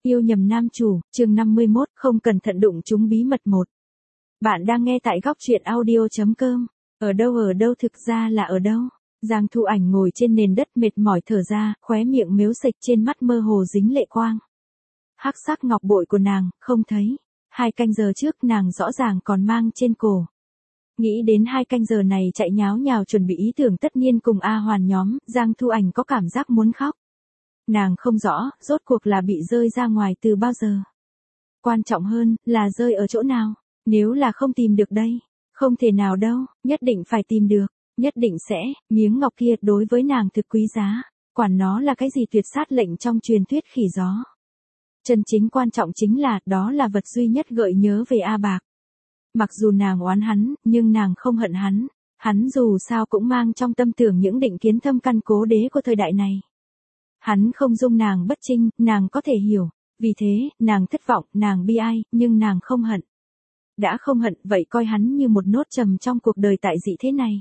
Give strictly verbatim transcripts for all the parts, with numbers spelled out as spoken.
Yêu nhầm nam chủ, chương năm mươi mốt, không cẩn thận đụng trúng bí mật một. Bạn đang nghe tại góc truyện audio chấm com. Ở đâu ở đâu thực ra là ở đâu? Giang Thu Ảnh ngồi trên nền đất mệt mỏi thở ra, khóe miệng mếu sạch, trên mắt mơ hồ dính lệ quang. Hắc sắc ngọc bội của nàng, không thấy. Hai canh giờ trước nàng rõ ràng còn mang trên cổ. Nghĩ đến hai canh giờ này chạy nháo nhào chuẩn bị ý tưởng tất nhiên cùng A Hoàn nhóm, Giang Thu Ảnh có cảm giác muốn khóc. Nàng không rõ, rốt cuộc là bị rơi ra ngoài từ bao giờ. Quan trọng hơn, là rơi ở chỗ nào. Nếu là không tìm được đây, không thể nào đâu, nhất định phải tìm được, nhất định sẽ, miếng ngọc kia đối với nàng thực quý giá, quản nó là cái gì tuyệt sát lệnh trong truyền thuyết khỉ gió. Chân chính quan trọng chính là, đó là vật duy nhất gợi nhớ về A Bạc. Mặc dù nàng oán hắn, nhưng nàng không hận hắn, hắn dù sao cũng mang trong tâm tưởng những định kiến thâm căn cố đế của thời đại này. Hắn không dung nàng bất trinh, nàng có thể hiểu, vì thế, nàng thất vọng, nàng bi ai, nhưng nàng không hận. Đã không hận, vậy coi hắn như một nốt trầm trong cuộc đời tại dị thế này.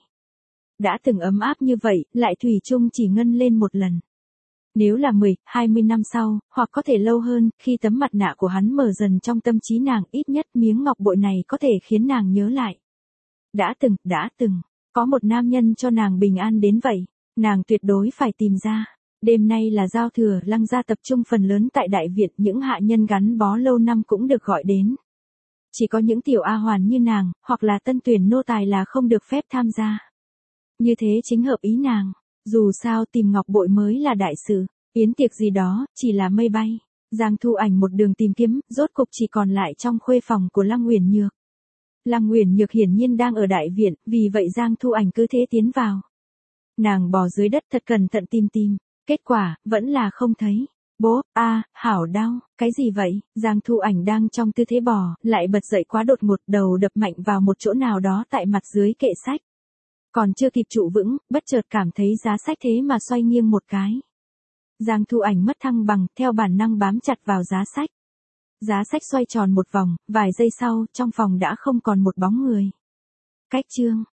Đã từng ấm áp như vậy, lại thủy chung chỉ ngân lên một lần. Nếu là mười, hai mươi năm sau, hoặc có thể lâu hơn, khi tấm mặt nạ của hắn mở dần trong tâm trí nàng, ít nhất miếng ngọc bội này có thể khiến nàng nhớ lại. Đã từng, đã từng, có một nam nhân cho nàng bình an đến vậy, nàng tuyệt đối phải tìm ra. Đêm nay là giao thừa, Lăng gia tập trung phần lớn tại Đại Việt, những hạ nhân gắn bó lâu năm cũng được gọi đến. Chỉ có những tiểu A Hoàn như nàng, hoặc là tân tuyển nô tài là không được phép tham gia. Như thế chính hợp ý nàng, dù sao tìm ngọc bội mới là đại sự, yến tiệc gì đó, chỉ là mây bay. Giang Thu Ảnh một đường tìm kiếm, rốt cục chỉ còn lại trong khuê phòng của Lăng Uyển Nhược. Lăng Uyển Nhược hiển nhiên đang ở đại viện, vì vậy Giang Thu Ảnh cứ thế tiến vào. Nàng bò dưới đất thật cẩn thận tìm tìm. Kết quả, vẫn là không thấy. Bố, a, à, hảo đau, cái gì vậy? Giang Thu Ảnh đang trong tư thế bò, lại bật dậy quá đột ngột, đầu đập mạnh vào một chỗ nào đó tại mặt dưới kệ sách. Còn chưa kịp trụ vững, bất chợt cảm thấy giá sách thế mà xoay nghiêng một cái. Giang Thu Ảnh mất thăng bằng, theo bản năng bám chặt vào giá sách. Giá sách xoay tròn một vòng, vài giây sau, trong phòng đã không còn một bóng người. Cách chương,